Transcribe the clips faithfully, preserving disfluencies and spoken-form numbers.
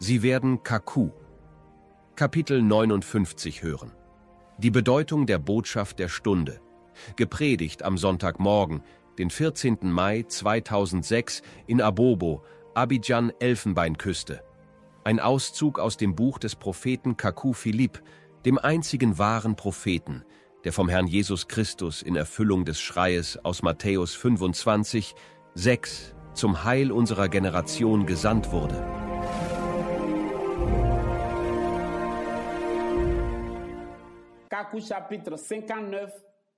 Sie werden Kaku, Kapitel neunundfünfzig hören. Die Bedeutung der Botschaft der Stunde. Gepredigt am Sonntagmorgen, den vierzehnten Mai zweitausendsechs in Abobo, Abidjan, Elfenbeinküste. Ein Auszug aus dem Buch des Propheten Kaku Philipp, dem einzigen wahren Propheten, der vom Herrn Jesus Christus in Erfüllung des Schreies aus Matthäus fünfundzwanzig, sechs zum Heil unserer Generation gesandt wurde. Kaku chapitre cinquante-neuf,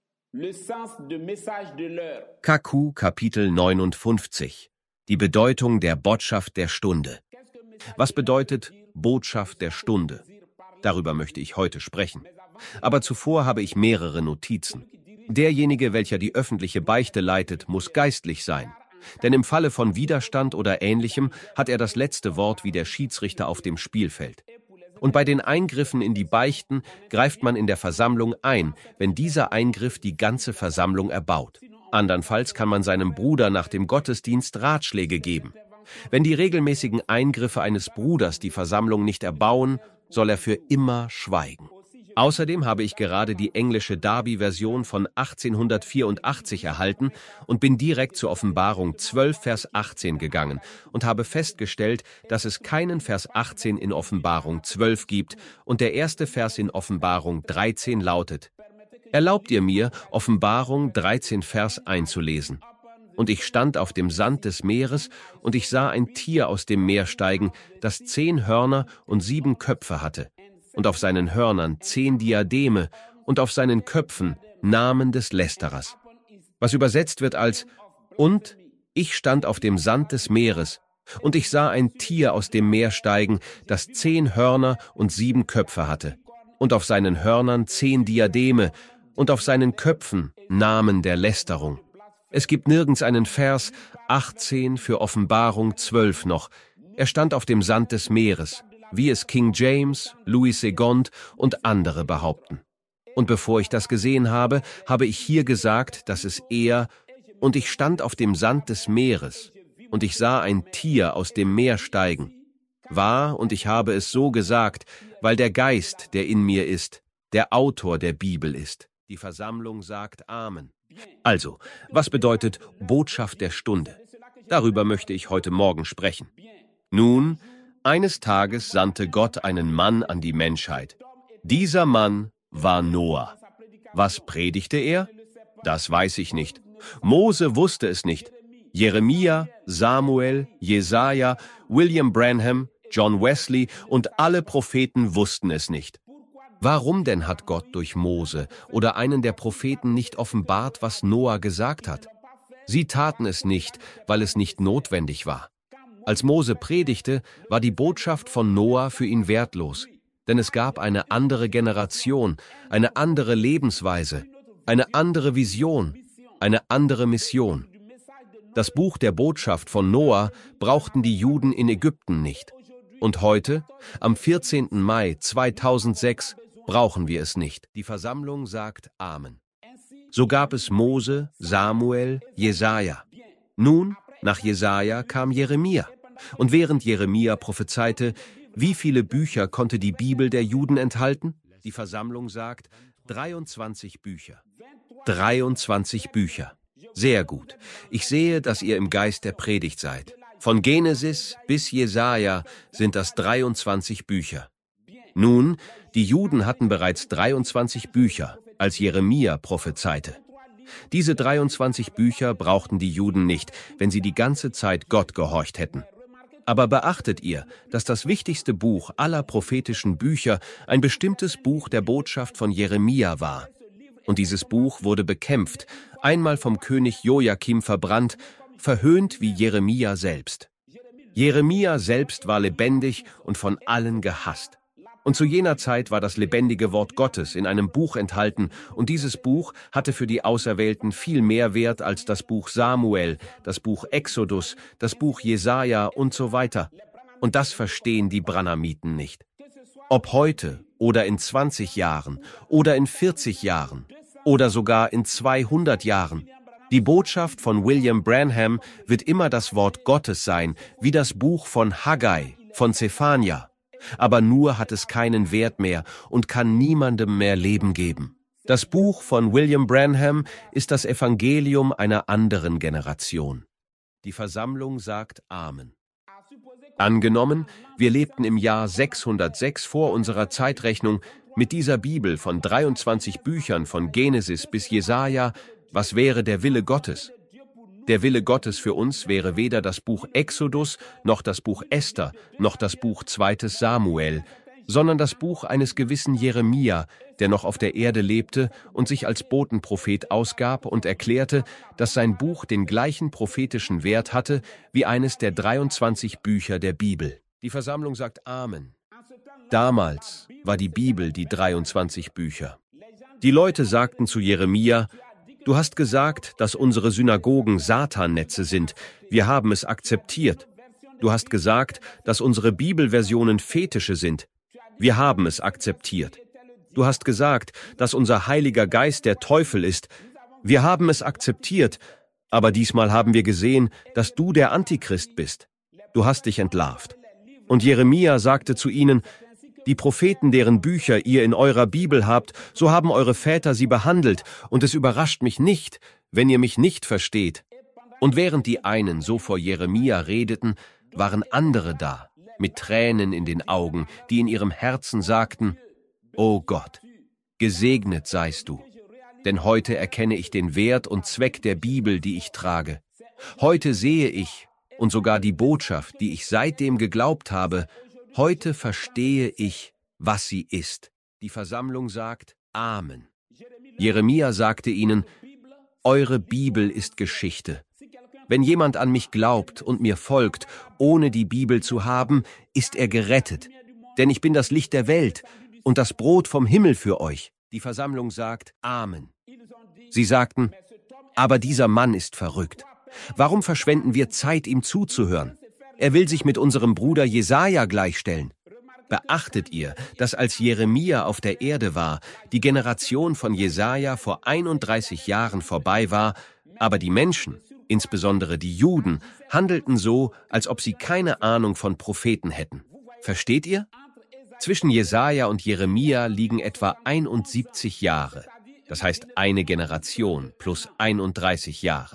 le sens de message de l'heure. Kaku Kapitel neunundfünfzig. Die Bedeutung der Botschaft der Stunde. Was bedeutet Botschaft der Stunde? Darüber möchte ich heute sprechen. Aber zuvor habe ich mehrere Notizen. Derjenige, welcher die öffentliche Beichte leitet, muss geistlich sein. Denn im Falle von Widerstand oder Ähnlichem hat er das letzte Wort wie der Schiedsrichter auf dem Spielfeld. Und bei den Eingriffen in die Beichten greift man in der Versammlung ein, wenn dieser Eingriff die ganze Versammlung erbaut. Andernfalls kann man seinem Bruder nach dem Gottesdienst Ratschläge geben. Wenn die regelmäßigen Eingriffe eines Bruders die Versammlung nicht erbauen, soll er für immer schweigen. Außerdem habe ich gerade die englische Darby-Version von achtzehnhundertvierundachtzig erhalten und bin direkt zur Offenbarung zwölf, Vers achtzehn gegangen und habe festgestellt, dass es keinen Vers achtzehn in Offenbarung zwölf gibt und der erste Vers in Offenbarung dreizehn lautet: Erlaubt ihr mir, Offenbarung dreizehn Vers einzulesen? Und ich stand auf dem Sand des Meeres, und ich sah ein Tier aus dem Meer steigen, das zehn Hörner und sieben Köpfe hatte, und auf seinen Hörnern zehn Diademe, und auf seinen Köpfen Namen des Lästerers. Was übersetzt wird als: Und ich stand auf dem Sand des Meeres, und ich sah ein Tier aus dem Meer steigen, das zehn Hörner und sieben Köpfe hatte, und auf seinen Hörnern zehn Diademe, und auf seinen Köpfen Namen der Lästerung. Es gibt nirgends einen Vers achtzehn für Offenbarung zwölf noch. Er stand auf dem Sand des Meeres, wie es King James, Louis Segond und andere behaupten. Und bevor ich das gesehen habe, habe ich hier gesagt, dass es eher: Und ich stand auf dem Sand des Meeres, und ich sah ein Tier aus dem Meer steigen. War, und ich habe es so gesagt, weil der Geist, der in mir ist, der Autor der Bibel ist. Die Versammlung sagt Amen. Also, was bedeutet Botschaft der Stunde? Darüber möchte ich heute Morgen sprechen. Nun, eines Tages sandte Gott einen Mann an die Menschheit. Dieser Mann war Noah. Was predigte er? Das weiß ich nicht. Mose wusste es nicht. Jeremia, Samuel, Jesaja, William Branham, John Wesley und alle Propheten wussten es nicht. Warum denn hat Gott durch Mose oder einen der Propheten nicht offenbart, was Noah gesagt hat? Sie taten es nicht, weil es nicht notwendig war. Als Mose predigte, war die Botschaft von Noah für ihn wertlos, denn es gab eine andere Generation, eine andere Lebensweise, eine andere Vision, eine andere Mission. Das Buch der Botschaft von Noah brauchten die Juden in Ägypten nicht. Und heute, am vierzehnten Mai zweitausendsechs, brauchen wir es nicht. Die Versammlung sagt Amen. So gab es Mose, Samuel, Jesaja. Nun, nach Jesaja kam Jeremia. Und während Jeremia prophezeite, wie viele Bücher konnte die Bibel der Juden enthalten? Die Versammlung sagt dreiundzwanzig Bücher. dreiundzwanzig Bücher. Sehr gut. Ich sehe, dass ihr im Geist der Predigt seid. Von Genesis bis Jesaja sind das dreiundzwanzig Bücher. Nun, die Juden hatten bereits dreiundzwanzig Bücher, als Jeremia prophezeite. Diese dreiundzwanzig Bücher brauchten die Juden nicht, wenn sie die ganze Zeit Gott gehorcht hätten. Aber beachtet ihr, dass das wichtigste Buch aller prophetischen Bücher ein bestimmtes Buch der Botschaft von Jeremia war. Und dieses Buch wurde bekämpft, einmal vom König Joachim verbrannt, verhöhnt wie Jeremia selbst. Jeremia selbst war lebendig und von allen gehasst. Und zu jener Zeit war das lebendige Wort Gottes in einem Buch enthalten, und dieses Buch hatte für die Auserwählten viel mehr Wert als das Buch Samuel, das Buch Exodus, das Buch Jesaja und so weiter. Und das verstehen die Branhamiten nicht. Ob heute oder in zwanzig Jahren oder in vierzig Jahren oder sogar in zweihundert Jahren, die Botschaft von William Branham wird immer das Wort Gottes sein, wie das Buch von Haggai, von Zephania. Aber nur hat es keinen Wert mehr und kann niemandem mehr Leben geben. Das Buch von William Branham ist das Evangelium einer anderen Generation. Die Versammlung sagt Amen. Angenommen, wir lebten im Jahr sechshundertsechs vor unserer Zeitrechnung mit dieser Bibel von dreiundzwanzig Büchern von Genesis bis Jesaja. Was wäre der Wille Gottes? Der Wille Gottes für uns wäre weder das Buch Exodus, noch das Buch Esther, noch das Buch zweites Samuel, sondern das Buch eines gewissen Jeremia, der noch auf der Erde lebte und sich als Botenprophet ausgab und erklärte, dass sein Buch den gleichen prophetischen Wert hatte wie eines der dreiundzwanzig Bücher der Bibel. Die Versammlung sagt Amen. Damals war die Bibel die dreiundzwanzig Bücher. Die Leute sagten zu Jeremia: Du hast gesagt, dass unsere Synagogen Satannetze sind. Wir haben es akzeptiert. Du hast gesagt, dass unsere Bibelversionen Fetische sind. Wir haben es akzeptiert. Du hast gesagt, dass unser Heiliger Geist der Teufel ist. Wir haben es akzeptiert. Aber diesmal haben wir gesehen, dass du der Antichrist bist. Du hast dich entlarvt. Und Jeremia sagte zu ihnen: Die Propheten, deren Bücher ihr in eurer Bibel habt, so haben eure Väter sie behandelt, und es überrascht mich nicht, wenn ihr mich nicht versteht. Und während die einen so vor Jeremia redeten, waren andere da, mit Tränen in den Augen, die in ihrem Herzen sagten: O Gott, gesegnet seist du, denn heute erkenne ich den Wert und Zweck der Bibel, die ich trage. Heute sehe ich, und sogar die Botschaft, die ich seitdem geglaubt habe, heute verstehe ich, was sie ist. Die Versammlung sagt Amen. Jeremia sagte ihnen: Eure Bibel ist Geschichte. Wenn jemand an mich glaubt und mir folgt, ohne die Bibel zu haben, ist er gerettet. Denn ich bin das Licht der Welt und das Brot vom Himmel für euch. Die Versammlung sagt Amen. Sie sagten: Aber dieser Mann ist verrückt. Warum verschwenden wir Zeit, ihm zuzuhören? Er will sich mit unserem Bruder Jesaja gleichstellen. Beachtet ihr, dass als Jeremia auf der Erde war, die Generation von Jesaja vor einunddreißig Jahren vorbei war, aber die Menschen, insbesondere die Juden, handelten so, als ob sie keine Ahnung von Propheten hätten. Versteht ihr? Zwischen Jesaja und Jeremia liegen etwa einundsiebzig Jahre. Das heißt eine Generation plus einunddreißig Jahre.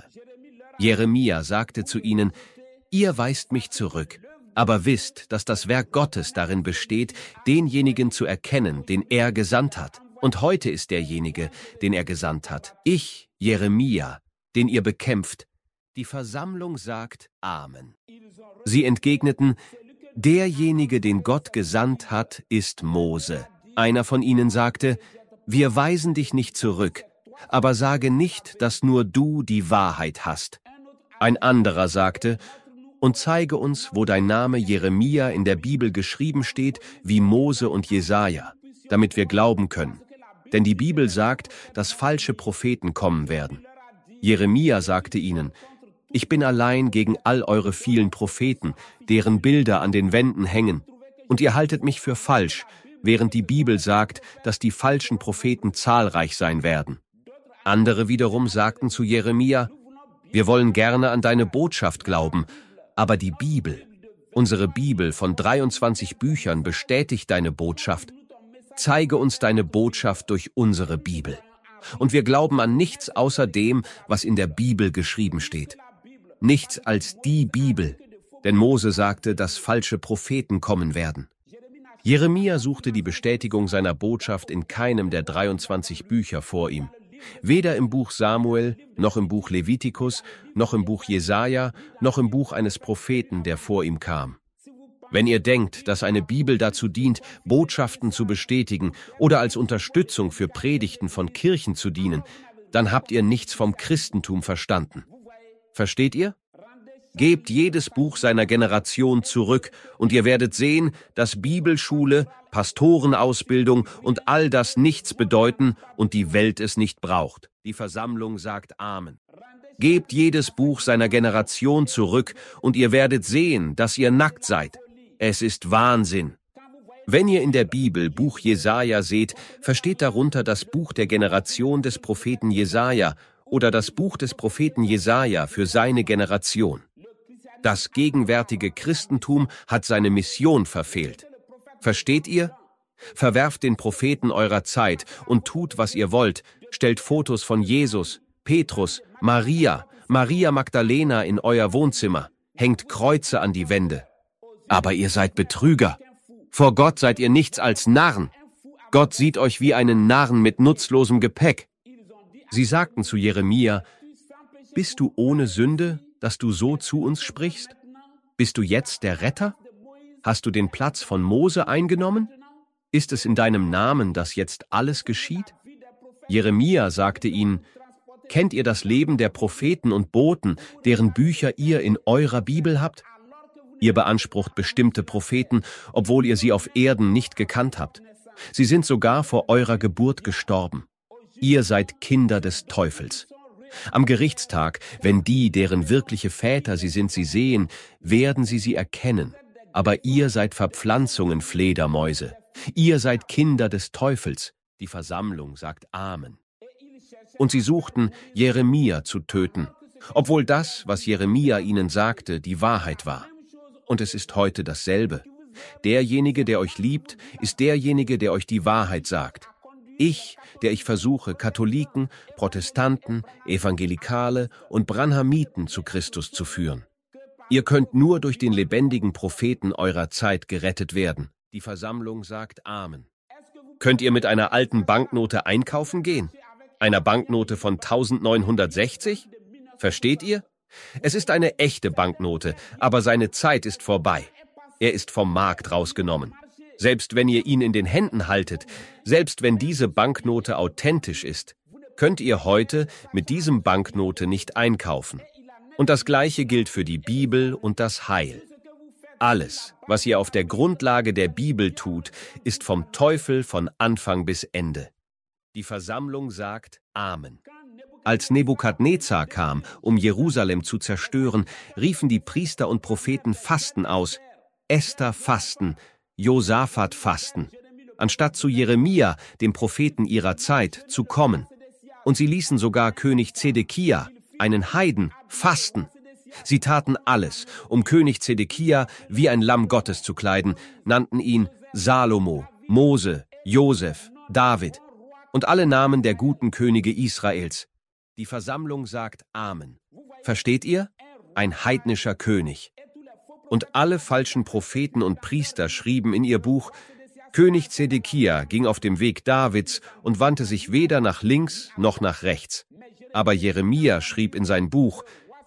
Jeremia sagte zu ihnen: Ihr weist mich zurück, aber wisst, dass das Werk Gottes darin besteht, denjenigen zu erkennen, den er gesandt hat. Und heute ist derjenige, den er gesandt hat. Ich, Jeremia, den ihr bekämpft. Die Versammlung sagt Amen. Sie entgegneten: Derjenige, den Gott gesandt hat, ist Mose. Einer von ihnen sagte: Wir weisen dich nicht zurück, aber sage nicht, dass nur du die Wahrheit hast. Ein anderer sagte: Und zeige uns, wo dein Name Jeremia in der Bibel geschrieben steht, wie Mose und Jesaja, damit wir glauben können. Denn die Bibel sagt, dass falsche Propheten kommen werden. Jeremia sagte ihnen: Ich bin allein gegen all eure vielen Propheten, deren Bilder an den Wänden hängen. Und ihr haltet mich für falsch, während die Bibel sagt, dass die falschen Propheten zahlreich sein werden. Andere wiederum sagten zu Jeremia: Wir wollen gerne an deine Botschaft glauben, aber die Bibel, unsere Bibel von dreiundzwanzig Büchern, bestätigt deine Botschaft. Zeige uns deine Botschaft durch unsere Bibel. Und wir glauben an nichts außer dem, was in der Bibel geschrieben steht. Nichts als die Bibel, denn Mose sagte, dass falsche Propheten kommen werden. Jeremia suchte die Bestätigung seiner Botschaft in keinem der dreiundzwanzig Bücher vor ihm. Weder im Buch Samuel, noch im Buch Levitikus, noch im Buch Jesaja, noch im Buch eines Propheten, der vor ihm kam. Wenn ihr denkt, dass eine Bibel dazu dient, Botschaften zu bestätigen oder als Unterstützung für Predigten von Kirchen zu dienen, dann habt ihr nichts vom Christentum verstanden. Versteht ihr? Gebt jedes Buch seiner Generation zurück und ihr werdet sehen, dass Bibelschule, Pastorenausbildung und all das nichts bedeuten und die Welt es nicht braucht. Die Versammlung sagt Amen. Gebt jedes Buch seiner Generation zurück und ihr werdet sehen, dass ihr nackt seid. Es ist Wahnsinn. Wenn ihr in der Bibel Buch Jesaja seht, versteht darunter das Buch der Generation des Propheten Jesaja oder das Buch des Propheten Jesaja für seine Generation. Das gegenwärtige Christentum hat seine Mission verfehlt. Versteht ihr? Verwerft den Propheten eurer Zeit und tut, was ihr wollt. Stellt Fotos von Jesus, Petrus, Maria, Maria Magdalena in euer Wohnzimmer. Hängt Kreuze an die Wände. Aber ihr seid Betrüger. Vor Gott seid ihr nichts als Narren. Gott sieht euch wie einen Narren mit nutzlosem Gepäck. Sie sagten zu Jeremia: Bist du ohne Sünde, dass du so zu uns sprichst? Bist du jetzt der Retter? Hast du den Platz von Mose eingenommen? Ist es in deinem Namen, dass jetzt alles geschieht? Jeremia sagte ihnen: Kennt ihr das Leben der Propheten und Boten, deren Bücher ihr in eurer Bibel habt? Ihr beansprucht bestimmte Propheten, obwohl ihr sie auf Erden nicht gekannt habt. Sie sind sogar vor eurer Geburt gestorben. Ihr seid Kinder des Teufels. Am Gerichtstag, wenn die, deren wirkliche Väter sie sind, sie sehen, werden sie sie erkennen. Aber ihr seid Verpflanzungen, Fledermäuse. Ihr seid Kinder des Teufels. Die Versammlung sagt Amen. Und sie suchten, Jeremia zu töten, obwohl das, was Jeremia ihnen sagte, die Wahrheit war. Und es ist heute dasselbe. Derjenige, der euch liebt, ist derjenige, der euch die Wahrheit sagt. Ich, der ich versuche, Katholiken, Protestanten, Evangelikale und Branhamiten zu Christus zu führen. Ihr könnt nur durch den lebendigen Propheten eurer Zeit gerettet werden. Die Versammlung sagt Amen. Könnt ihr mit einer alten Banknote einkaufen gehen? Einer Banknote von neunzehnhundertsechzig? Versteht ihr? Es ist eine echte Banknote, aber seine Zeit ist vorbei. Er ist vom Markt rausgenommen. Selbst wenn ihr ihn in den Händen haltet, selbst wenn diese Banknote authentisch ist, könnt ihr heute mit diesem Banknote nicht einkaufen. Und das Gleiche gilt für die Bibel und das Heil. Alles, was ihr auf der Grundlage der Bibel tut, ist vom Teufel von Anfang bis Ende. Die Versammlung sagt Amen. Als Nebukadnezar kam, um Jerusalem zu zerstören, riefen die Priester und Propheten Fasten aus, Esther Fasten, Josaphat Fasten, anstatt zu Jeremia, dem Propheten ihrer Zeit, zu kommen. Und sie ließen sogar König Zedekia, einen Heiden, fasten. Sie taten alles, um König Zedekia wie ein Lamm Gottes zu kleiden, nannten ihn Salomo, Mose, Josef, David und alle Namen der guten Könige Israels. Die Versammlung sagt Amen. Versteht ihr? Ein heidnischer König. Und alle falschen Propheten und Priester schrieben in ihr Buch: König Zedekia ging auf dem Weg Davids und wandte sich weder nach links noch nach rechts. Aber Jeremia schrieb in sein Buch: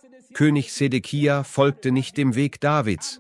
König Zedekia folgte nicht dem Weg Davids.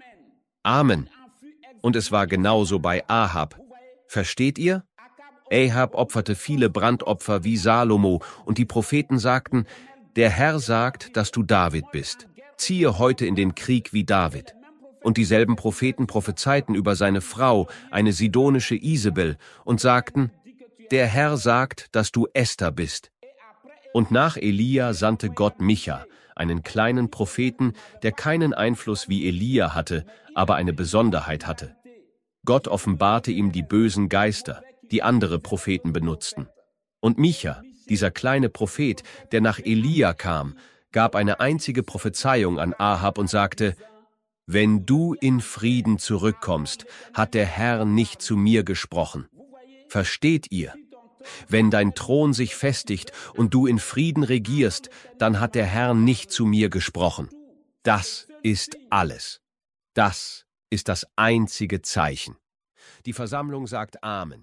Amen. Und es war genauso bei Ahab. Versteht ihr? Ahab opferte viele Brandopfer wie Salomo, und die Propheten sagten: Der Herr sagt, dass du David bist. Ziehe heute in den Krieg wie David. Und dieselben Propheten prophezeiten über seine Frau, eine sidonische Isabel, und sagten: Der Herr sagt, dass du Esther bist. Und nach Elia sandte Gott Micha, einen kleinen Propheten, der keinen Einfluss wie Elia hatte, aber eine Besonderheit hatte. Gott offenbarte ihm die bösen Geister, die andere Propheten benutzten. Und Micha, dieser kleine Prophet, der nach Elia kam, gab eine einzige Prophezeiung an Ahab und sagte: Wenn du in Frieden zurückkommst, hat der Herr nicht zu mir gesprochen. Versteht ihr? Wenn dein Thron sich festigt und du in Frieden regierst, dann hat der Herr nicht zu mir gesprochen. Das ist alles. Das ist das einzige Zeichen. Die Versammlung sagt Amen.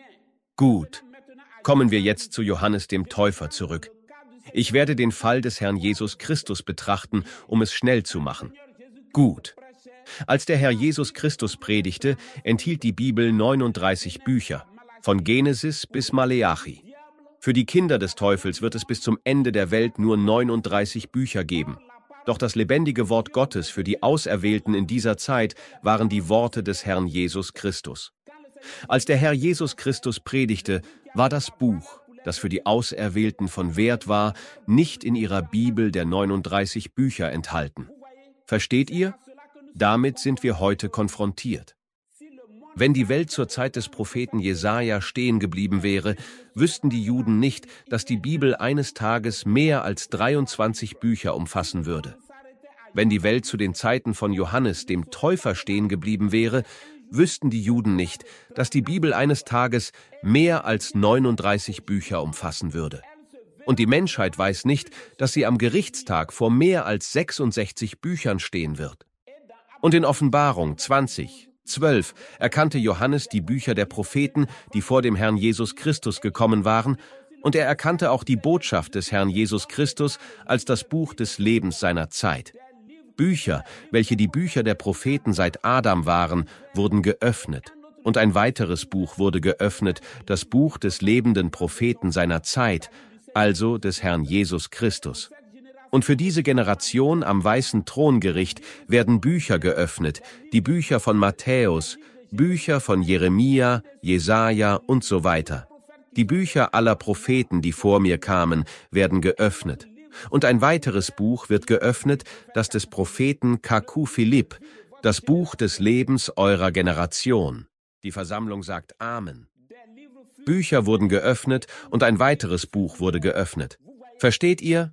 Gut, kommen wir jetzt zu Johannes dem Täufer zurück. Ich werde den Fall des Herrn Jesus Christus betrachten, um es schnell zu machen. Gut. Als der Herr Jesus Christus predigte, enthielt die Bibel neununddreißig Bücher, von Genesis bis Maleachi. Für die Kinder des Teufels wird es bis zum Ende der Welt nur neununddreißig Bücher geben. Doch das lebendige Wort Gottes für die Auserwählten in dieser Zeit waren die Worte des Herrn Jesus Christus. Als der Herr Jesus Christus predigte, war das Buch, das für die Auserwählten von Wert war, nicht in ihrer Bibel der neununddreißig Bücher enthalten. Versteht ihr? Damit sind wir heute konfrontiert. Wenn die Welt zur Zeit des Propheten Jesaja stehen geblieben wäre, wüssten die Juden nicht, dass die Bibel eines Tages mehr als dreiundzwanzig Bücher umfassen würde. Wenn die Welt zu den Zeiten von Johannes dem Täufer stehen geblieben wäre, wüssten die Juden nicht, dass die Bibel eines Tages mehr als neununddreißig Bücher umfassen würde. Und die Menschheit weiß nicht, dass sie am Gerichtstag vor mehr als sechsundsechzig Büchern stehen wird. Und in Offenbarung zwanzig, zwölf erkannte Johannes die Bücher der Propheten, die vor dem Herrn Jesus Christus gekommen waren, und er erkannte auch die Botschaft des Herrn Jesus Christus als das Buch des Lebens seiner Zeit. Bücher, welche die Bücher der Propheten seit Adam waren, wurden geöffnet. Und ein weiteres Buch wurde geöffnet, das Buch des lebenden Propheten seiner Zeit, also des Herrn Jesus Christus. Und für diese Generation am weißen Throngericht werden Bücher geöffnet, die Bücher von Matthäus, Bücher von Jeremia, Jesaja und so weiter. Die Bücher aller Propheten, die vor mir kamen, werden geöffnet. Und ein weiteres Buch wird geöffnet, das des Propheten Kaku Philipp, das Buch des Lebens eurer Generation. Die Versammlung sagt Amen. Bücher wurden geöffnet und ein weiteres Buch wurde geöffnet. Versteht ihr?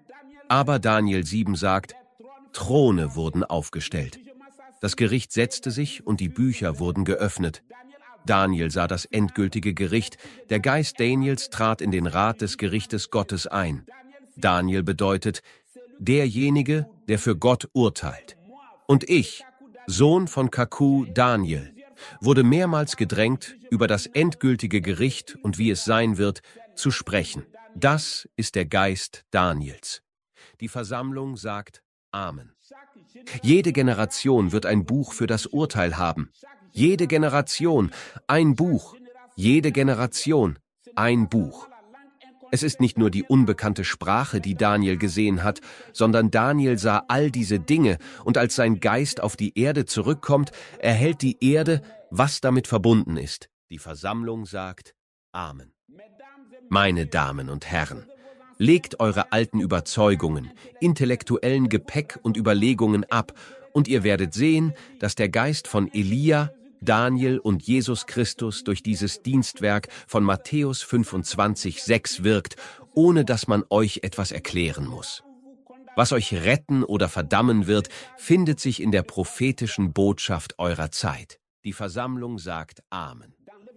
Aber Daniel sieben sagt, Throne wurden aufgestellt. Das Gericht setzte sich und die Bücher wurden geöffnet. Daniel sah das endgültige Gericht. Der Geist Daniels trat in den Rat des Gerichtes Gottes ein. Daniel bedeutet, derjenige, der für Gott urteilt. Und ich, Sohn von Kaku, Daniel, wurde mehrmals gedrängt, über das endgültige Gericht und wie es sein wird, zu sprechen. Das ist der Geist Daniels. Die Versammlung sagt Amen. Jede Generation wird ein Buch für das Urteil haben. Jede Generation ein Buch. Jede Generation ein Buch. Es ist nicht nur die unbekannte Sprache, die Daniel gesehen hat, sondern Daniel sah all diese Dinge, und als sein Geist auf die Erde zurückkommt, erhält die Erde, was damit verbunden ist. Die Versammlung sagt Amen. Meine Damen und Herren, legt eure alten Überzeugungen, intellektuellen Gepäck und Überlegungen ab, und ihr werdet sehen, dass der Geist von Elia, Daniel und Jesus Christus durch dieses Dienstwerk von Matthäus fünfundzwanzig, sechs wirkt, ohne dass man euch etwas erklären muss. Was euch retten oder verdammen wird, findet sich in der prophetischen Botschaft eurer Zeit. Die Versammlung sagt Amen.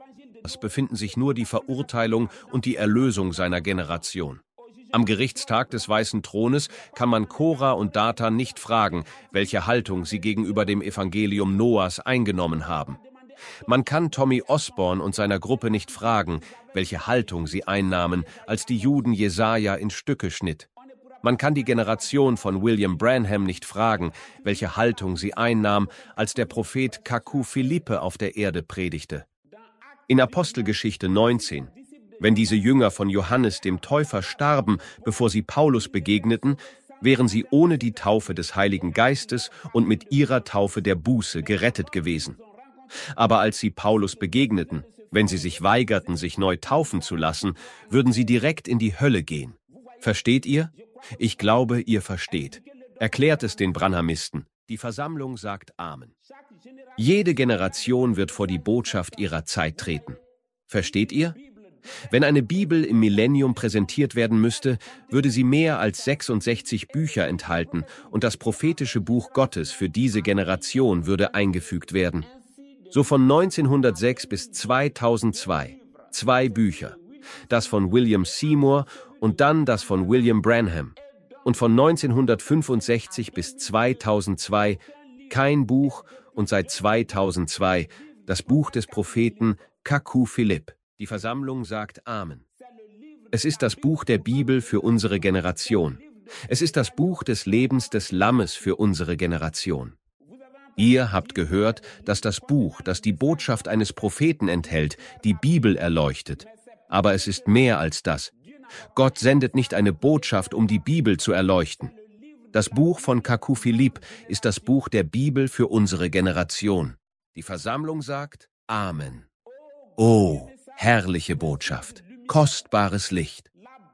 Es befinden sich nur die Verurteilung und die Erlösung seiner Generation. Am Gerichtstag des Weißen Thrones kann man Korah und Datan nicht fragen, welche Haltung sie gegenüber dem Evangelium Noahs eingenommen haben. Man kann Tommy Osborne und seiner Gruppe nicht fragen, welche Haltung sie einnahmen, als die Juden Jesaja in Stücke schnitt. Man kann die Generation von William Branham nicht fragen, welche Haltung sie einnahm, als der Prophet Kaku Philippe auf der Erde predigte. In Apostelgeschichte neunzehn, wenn diese Jünger von Johannes dem Täufer starben, bevor sie Paulus begegneten, wären sie ohne die Taufe des Heiligen Geistes und mit ihrer Taufe der Buße gerettet gewesen. Aber als sie Paulus begegneten, wenn sie sich weigerten, sich neu taufen zu lassen, würden sie direkt in die Hölle gehen. Versteht ihr? Ich glaube, ihr versteht. Erklärt es den Branhamisten. Die Versammlung sagt Amen. Jede Generation wird vor die Botschaft ihrer Zeit treten. Versteht ihr? Wenn eine Bibel im Millennium präsentiert werden müsste, würde sie mehr als sechsundsechzig Bücher enthalten und das prophetische Buch Gottes für diese Generation würde eingefügt werden. So von neunzehnhundertsechs bis zweitausendzwei, zwei Bücher, das von William Seymour und dann das von William Branham. Und von neunzehnhundertfünfundsechzig bis zweitausendzwei kein Buch und seit zweitausendzwei das Buch des Propheten Kaku Philipp. Die Versammlung sagt Amen. Es ist das Buch der Bibel für unsere Generation. Es ist das Buch des Lebens des Lammes für unsere Generation. Ihr habt gehört, dass das Buch, das die Botschaft eines Propheten enthält, die Bibel erleuchtet. Aber es ist mehr als das. Gott sendet nicht eine Botschaft, um die Bibel zu erleuchten. Das Buch von Kaku Philipp ist das Buch der Bibel für unsere Generation. Die Versammlung sagt Amen. Oh, herrliche Botschaft, kostbares Licht.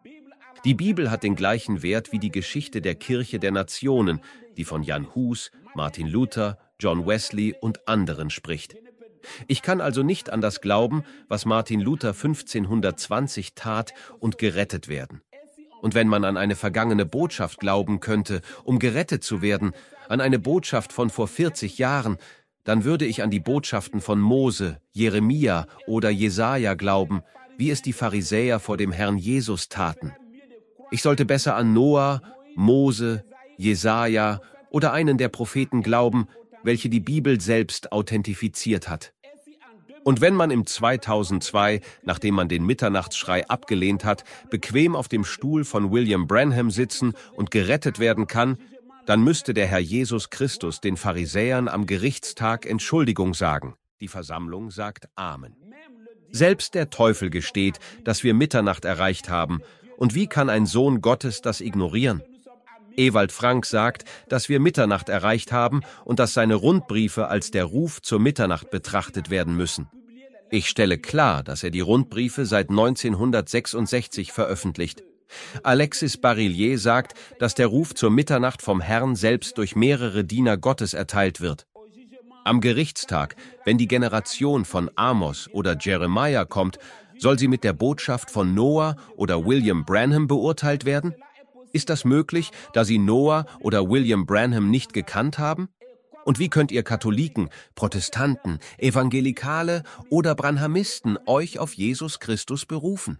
Die Bibel hat den gleichen Wert wie die Geschichte der Kirche der Nationen, die von Jan Hus, Martin Luther, John Wesley und anderen spricht. Ich kann also nicht an das glauben, was Martin Luther fünfzehnhundertzwanzig tat und gerettet werden. Und wenn man an eine vergangene Botschaft glauben könnte, um gerettet zu werden, an eine Botschaft von vor vierzig Jahren, dann würde ich an die Botschaften von Mose, Jeremia oder Jesaja glauben, wie es die Pharisäer vor dem Herrn Jesus taten. Ich sollte besser an Noah, Mose, Jesaja oder einen der Propheten glauben, welche die Bibel selbst authentifiziert hat. Und wenn man im zweitausendzwei, nachdem man den Mitternachtsschrei abgelehnt hat, bequem auf dem Stuhl von William Branham sitzen und gerettet werden kann, dann müsste der Herr Jesus Christus den Pharisäern am Gerichtstag Entschuldigung sagen. Die Versammlung sagt Amen. Selbst der Teufel gesteht, dass wir Mitternacht erreicht haben. Und wie kann ein Sohn Gottes das ignorieren? Ewald Frank sagt, dass wir Mitternacht erreicht haben und dass seine Rundbriefe als der Ruf zur Mitternacht betrachtet werden müssen. Ich stelle klar, dass er die Rundbriefe seit neunzehnhundertsechsundsechzig veröffentlicht. Alexis Barillier sagt, dass der Ruf zur Mitternacht vom Herrn selbst durch mehrere Diener Gottes erteilt wird. Am Gerichtstag, wenn die Generation von Amos oder Jeremiah kommt, soll sie mit der Botschaft von Noah oder William Branham beurteilt werden? Ist das möglich, da sie Noah oder William Branham nicht gekannt haben? Und wie könnt ihr Katholiken, Protestanten, Evangelikale oder Branhamisten euch auf Jesus Christus berufen?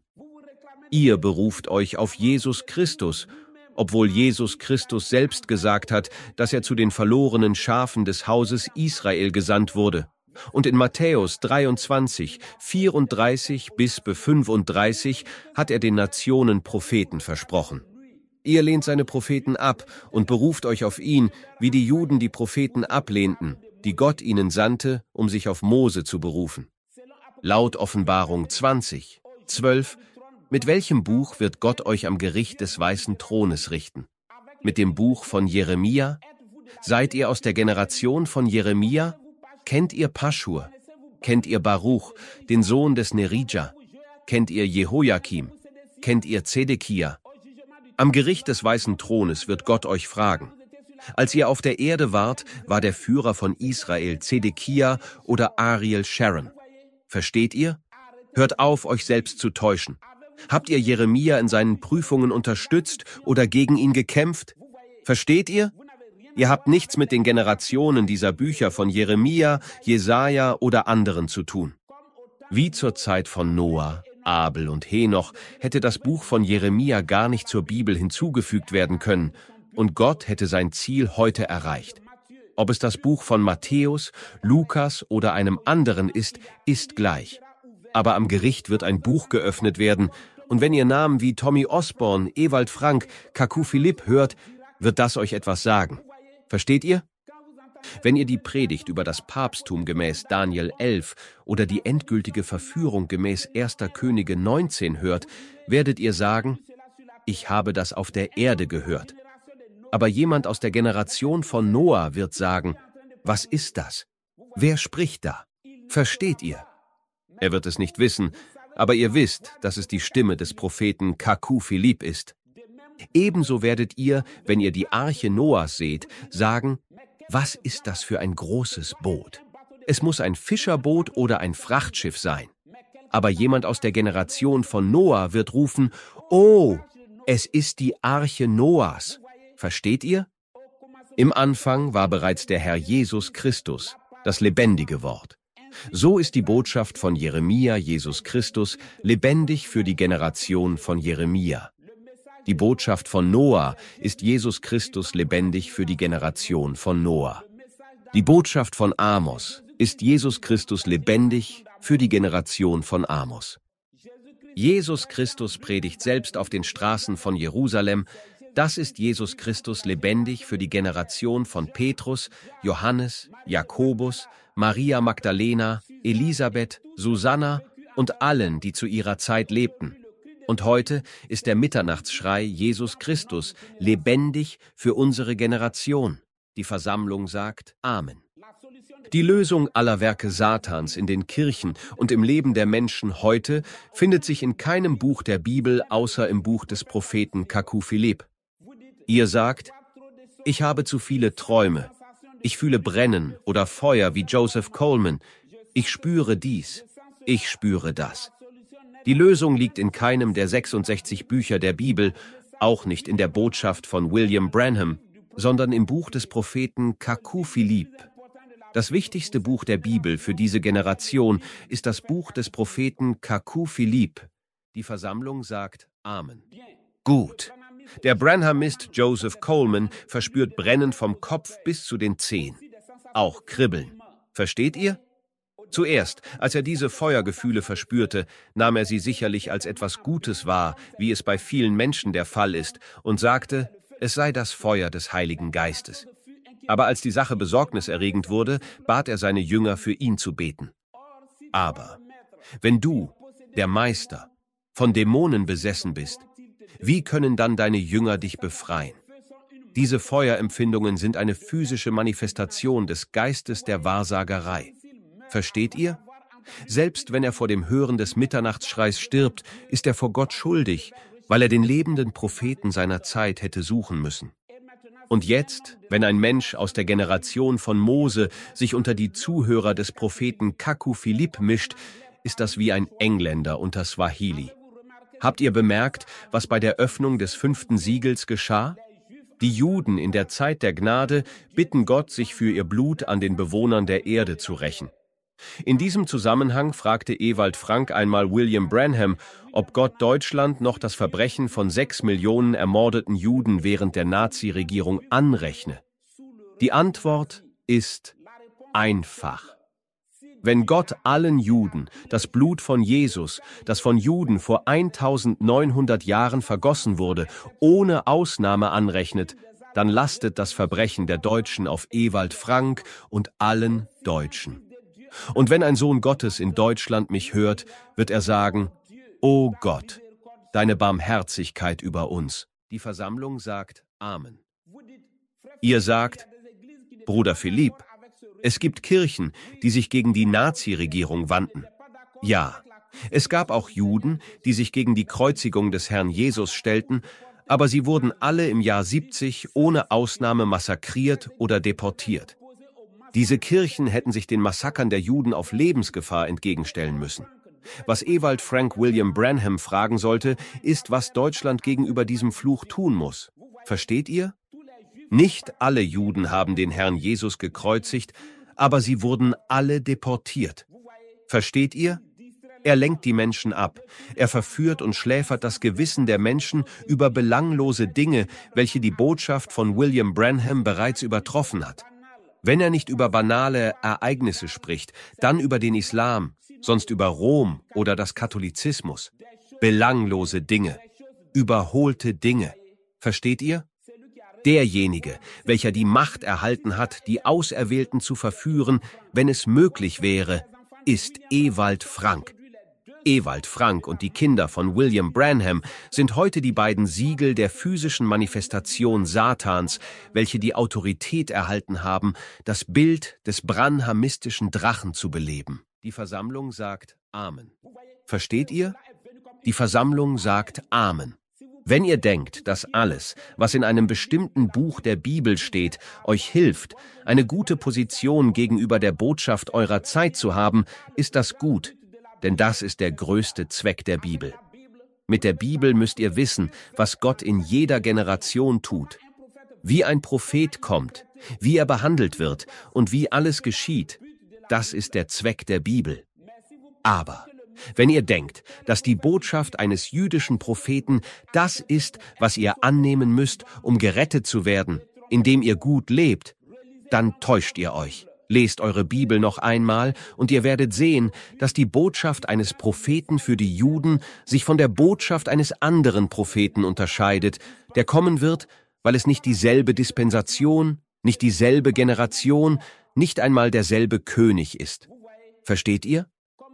Ihr beruft euch auf Jesus Christus, obwohl Jesus Christus selbst gesagt hat, dass er zu den verlorenen Schafen des Hauses Israel gesandt wurde. Und in Matthäus dreiundzwanzig, vierunddreißig bis fünfunddreißig hat er den Nationen Propheten versprochen. Ihr lehnt seine Propheten ab und beruft euch auf ihn, wie die Juden die Propheten ablehnten, die Gott ihnen sandte, um sich auf Mose zu berufen. Laut Offenbarung zwanzig, zwölf, mit welchem Buch wird Gott euch am Gericht des weißen Thrones richten? Mit dem Buch von Jeremia? Seid ihr aus der Generation von Jeremia? Kennt ihr Paschur? Kennt ihr Baruch, den Sohn des Nerija? Kennt ihr Jehoiakim? Kennt ihr Zedekia? Am Gericht des weißen Thrones wird Gott euch fragen. Als ihr auf der Erde wart, war der Führer von Israel Zedekia oder Ariel Sharon. Versteht ihr? Hört auf, euch selbst zu täuschen. Habt ihr Jeremia in seinen Prüfungen unterstützt oder gegen ihn gekämpft? Versteht ihr? Ihr habt nichts mit den Generationen dieser Bücher von Jeremia, Jesaja oder anderen zu tun. Wie zur Zeit von Noah, Abel und Henoch hätte das Buch von Jeremia gar nicht zur Bibel hinzugefügt werden können, und Gott hätte sein Ziel heute erreicht. Ob es das Buch von Matthäus, Lukas oder einem anderen ist, ist gleich. Aber am Gericht wird ein Buch geöffnet werden, und wenn ihr Namen wie Tommy Osborne, Ewald Frank, Kaku Philipp hört, wird das euch etwas sagen. Versteht ihr? Wenn ihr die Predigt über das Papsttum gemäß Daniel elf oder die endgültige Verführung gemäß erster Könige neunzehn hört, werdet ihr sagen, ich habe das auf der Erde gehört. Aber jemand aus der Generation von Noah wird sagen, was ist das? Wer spricht da? Versteht ihr? Er wird es nicht wissen, aber ihr wisst, dass es die Stimme des Propheten Kaku Philipp ist. Ebenso werdet ihr, wenn ihr die Arche Noahs seht, sagen, was ist das für ein großes Boot? Es muss ein Fischerboot oder ein Frachtschiff sein. Aber jemand aus der Generation von Noah wird rufen, oh, es ist die Arche Noahs. Versteht ihr? Im Anfang war bereits der Herr Jesus Christus, das lebendige Wort. So ist die Botschaft von Jeremia, Jesus Christus, lebendig für die Generation von Jeremia. Die Botschaft von Noah ist Jesus Christus lebendig für die Generation von Noah. Die Botschaft von Amos ist Jesus Christus lebendig für die Generation von Amos. Jesus Christus predigt selbst auf den Straßen von Jerusalem, das ist Jesus Christus lebendig für die Generation von Petrus, Johannes, Jakobus, Maria Magdalena, Elisabeth, Susanna und allen, die zu ihrer Zeit lebten. Und heute ist der Mitternachtsschrei Jesus Christus lebendig für unsere Generation. Die Versammlung sagt Amen. Die Lösung aller Werke Satans in den Kirchen und im Leben der Menschen heute findet sich in keinem Buch der Bibel außer im Buch des Propheten Kaku Philipp. Ihr sagt, ich habe zu viele Träume. Ich fühle Brennen oder Feuer wie Joseph Coleman. Ich spüre dies. Ich spüre das. Die Lösung liegt in keinem der sechsundsechzig Bücher der Bibel, auch nicht in der Botschaft von William Branham, sondern im Buch des Propheten Kaku Philipp. Das wichtigste Buch der Bibel für diese Generation ist das Buch des Propheten Kaku Philipp. Die Versammlung sagt Amen. Gut. Der Branhamist Joseph Coleman verspürt Brennen vom Kopf bis zu den Zehen. Auch Kribbeln. Versteht ihr? Zuerst, als er diese Feuergefühle verspürte, nahm er sie sicherlich als etwas Gutes wahr, wie es bei vielen Menschen der Fall ist, und sagte, es sei das Feuer des Heiligen Geistes. Aber als die Sache besorgniserregend wurde, bat er seine Jünger, für ihn zu beten. Aber wenn du, der Meister, von Dämonen besessen bist, wie können dann deine Jünger dich befreien? Diese Feuerempfindungen sind eine physische Manifestation des Geistes der Wahrsagerei. Versteht ihr? Selbst wenn er vor dem Hören des Mitternachtsschreis stirbt, ist er vor Gott schuldig, weil er den lebenden Propheten seiner Zeit hätte suchen müssen. Und jetzt, wenn ein Mensch aus der Generation von Mose sich unter die Zuhörer des Propheten Kaku Philipp mischt, ist das wie ein Engländer unter Swahili. Habt ihr bemerkt, was bei der Öffnung des fünften Siegels geschah? Die Juden in der Zeit der Gnade bitten Gott, sich für ihr Blut an den Bewohnern der Erde zu rächen. In diesem Zusammenhang fragte Ewald Frank einmal William Branham, ob Gott Deutschland noch das Verbrechen von sechs Millionen ermordeten Juden während der Nazi-Regierung anrechne. Die Antwort ist einfach. Wenn Gott allen Juden das Blut von Jesus, das von Juden vor eintausendneunhundert Jahren vergossen wurde, ohne Ausnahme anrechnet, dann lastet das Verbrechen der Deutschen auf Ewald Frank und allen Deutschen. Und wenn ein Sohn Gottes in Deutschland mich hört, wird er sagen, O Gott, deine Barmherzigkeit über uns. Die Versammlung sagt Amen. Ihr sagt, Bruder Philipp, es gibt Kirchen, die sich gegen die Nazi-Regierung wandten. Ja, es gab auch Juden, die sich gegen die Kreuzigung des Herrn Jesus stellten, aber sie wurden alle im Jahr siebzig ohne Ausnahme massakriert oder deportiert. Diese Kirchen hätten sich den Massakern der Juden auf Lebensgefahr entgegenstellen müssen. Was Ewald Frank William Branham fragen sollte, ist, was Deutschland gegenüber diesem Fluch tun muss. Versteht ihr? Nicht alle Juden haben den Herrn Jesus gekreuzigt, aber sie wurden alle deportiert. Versteht ihr? Er lenkt die Menschen ab. Er verführt und schläfert das Gewissen der Menschen über belanglose Dinge, welche die Botschaft von William Branham bereits übertroffen hat. Wenn er nicht über banale Ereignisse spricht, dann über den Islam, sonst über Rom oder das Katholizismus. Belanglose Dinge, überholte Dinge. Versteht ihr? Derjenige, welcher die Macht erhalten hat, die Auserwählten zu verführen, wenn es möglich wäre, ist Ewald Frank. Ewald Frank und die Kinder von William Branham sind heute die beiden Siegel der physischen Manifestation Satans, welche die Autorität erhalten haben, das Bild des branhamistischen Drachen zu beleben. Die Versammlung sagt Amen. Versteht ihr? Die Versammlung sagt Amen. Wenn ihr denkt, dass alles, was in einem bestimmten Buch der Bibel steht, euch hilft, eine gute Position gegenüber der Botschaft eurer Zeit zu haben, ist das gut. Denn das ist der größte Zweck der Bibel. Mit der Bibel müsst ihr wissen, was Gott in jeder Generation tut. Wie ein Prophet kommt, wie er behandelt wird und wie alles geschieht, das ist der Zweck der Bibel. Aber wenn ihr denkt, dass die Botschaft eines jüdischen Propheten das ist, was ihr annehmen müsst, um gerettet zu werden, indem ihr gut lebt, dann täuscht ihr euch. Lest eure Bibel noch einmal und ihr werdet sehen, dass die Botschaft eines Propheten für die Juden sich von der Botschaft eines anderen Propheten unterscheidet, der kommen wird, weil es nicht dieselbe Dispensation, nicht dieselbe Generation, nicht einmal derselbe König ist. Versteht ihr?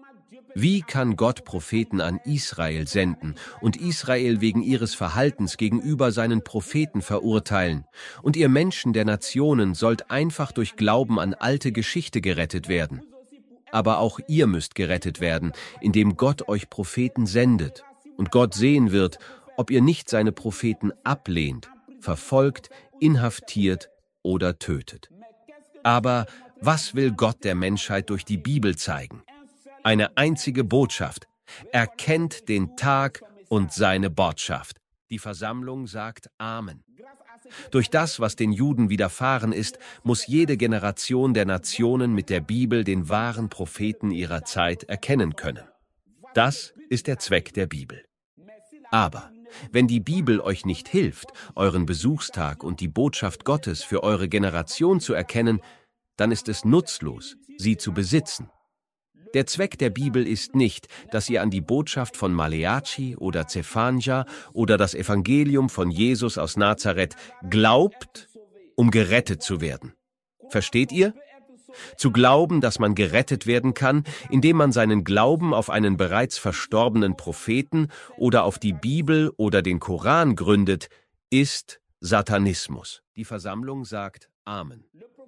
Wie kann Gott Propheten an Israel senden und Israel wegen ihres Verhaltens gegenüber seinen Propheten verurteilen? Und ihr Menschen der Nationen sollt einfach durch Glauben an alte Geschichte gerettet werden. Aber auch ihr müsst gerettet werden, indem Gott euch Propheten sendet. Und Gott sehen wird, ob ihr nicht seine Propheten ablehnt, verfolgt, inhaftiert oder tötet. Aber was will Gott der Menschheit durch die Bibel zeigen? Eine einzige Botschaft. Erkennt den Tag und seine Botschaft. Die Versammlung sagt Amen. Durch das, was den Juden widerfahren ist, muss jede Generation der Nationen mit der Bibel den wahren Propheten ihrer Zeit erkennen können. Das ist der Zweck der Bibel. Aber wenn die Bibel euch nicht hilft, euren Besuchstag und die Botschaft Gottes für eure Generation zu erkennen, dann ist es nutzlos, sie zu besitzen. Der Zweck der Bibel ist nicht, dass ihr an die Botschaft von Maleachi oder Zephania oder das Evangelium von Jesus aus Nazareth glaubt, um gerettet zu werden. Versteht ihr? Zu glauben, dass man gerettet werden kann, indem man seinen Glauben auf einen bereits verstorbenen Propheten oder auf die Bibel oder den Koran gründet, ist Satanismus. Die Versammlung sagt Amen.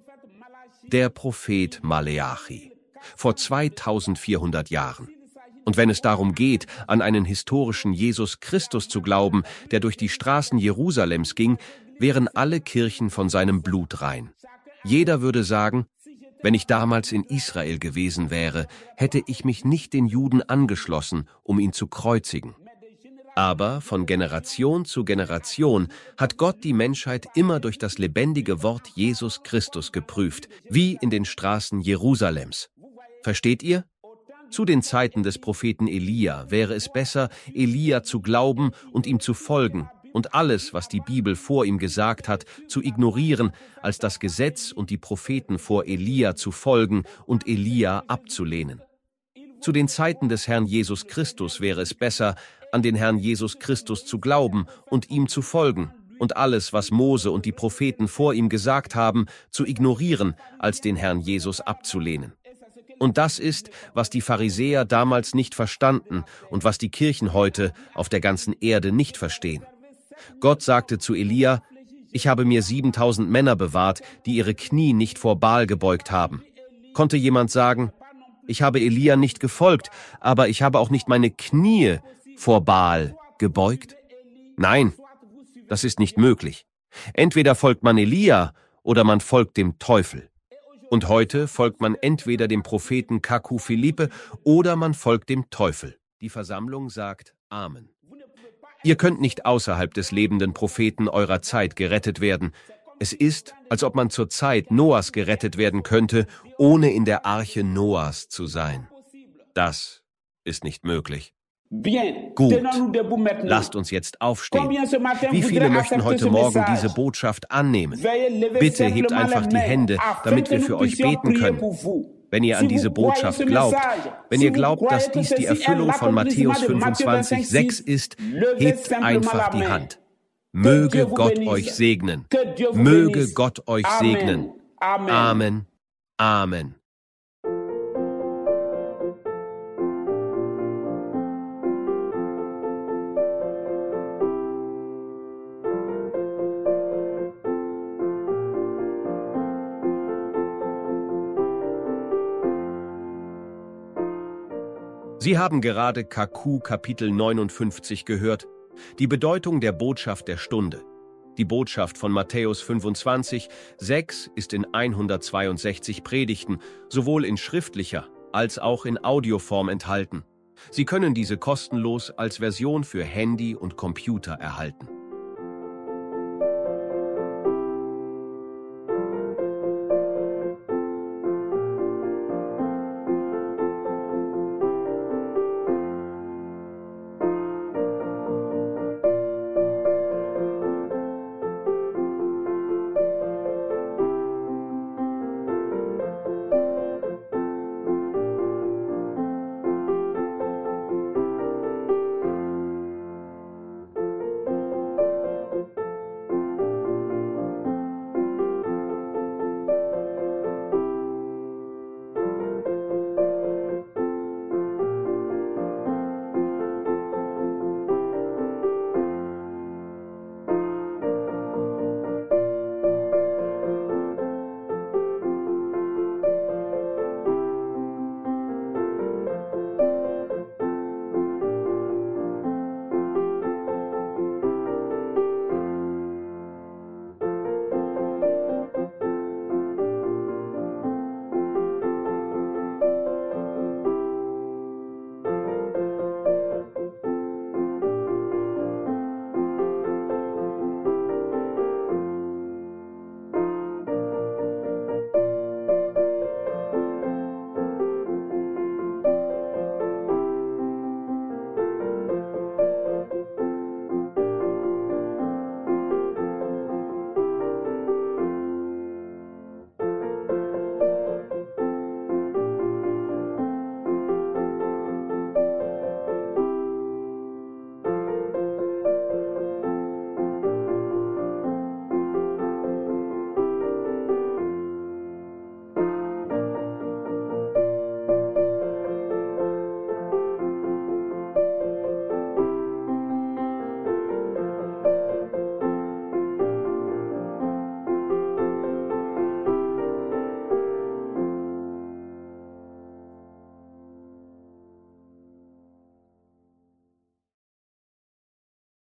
Der Prophet Maleachi, vor zweitausendvierhundert Jahren. Und wenn es darum geht, an einen historischen Jesus Christus zu glauben, der durch die Straßen Jerusalems ging, wären alle Kirchen von seinem Blut rein. Jeder würde sagen, wenn ich damals in Israel gewesen wäre, hätte ich mich nicht den Juden angeschlossen, um ihn zu kreuzigen. Aber von Generation zu Generation hat Gott die Menschheit immer durch das lebendige Wort Jesus Christus geprüft, wie in den Straßen Jerusalems. Versteht ihr? Zu den Zeiten des Propheten Elia wäre es besser, Elia zu glauben und ihm zu folgen und alles, was die Bibel vor ihm gesagt hat, zu ignorieren, als das Gesetz und die Propheten vor Elia zu folgen und Elia abzulehnen. Zu den Zeiten des Herrn Jesus Christus wäre es besser, an den Herrn Jesus Christus zu glauben und ihm zu folgen und alles, was Mose und die Propheten vor ihm gesagt haben, zu ignorieren, als den Herrn Jesus abzulehnen. Und das ist, was die Pharisäer damals nicht verstanden und was die Kirchen heute auf der ganzen Erde nicht verstehen. Gott sagte zu Elia, ich habe mir siebentausend Männer bewahrt, die ihre Knie nicht vor Baal gebeugt haben. Konnte jemand sagen, ich habe Elia nicht gefolgt, aber ich habe auch nicht meine Knie vor Baal gebeugt? Nein, das ist nicht möglich. Entweder folgt man Elia oder man folgt dem Teufel. Und heute folgt man entweder dem Propheten Kaku Philippe oder man folgt dem Teufel. Die Versammlung sagt Amen. Ihr könnt nicht außerhalb des lebenden Propheten eurer Zeit gerettet werden. Es ist, als ob man zur Zeit Noahs gerettet werden könnte, ohne in der Arche Noahs zu sein. Das ist nicht möglich. Gut, lasst uns jetzt aufstehen. Wie viele möchten heute Morgen diese Botschaft annehmen? Bitte hebt einfach die Hände, damit wir für euch beten können. Wenn ihr an diese Botschaft glaubt, wenn ihr glaubt, dass dies die Erfüllung von Matthäus fünfundzwanzig, sechs ist, hebt einfach die Hand. Möge Gott euch segnen. Möge Gott euch segnen. Amen. Amen. Sie haben gerade Kaku Kapitel neunundfünfzig gehört, die Bedeutung der Botschaft der Stunde. Die Botschaft von Matthäus fünfundzwanzig, sechs ist in hundertzweiundsechzig Predigten, sowohl in schriftlicher als auch in Audioform enthalten. Sie können diese kostenlos als Version für Handy und Computer erhalten.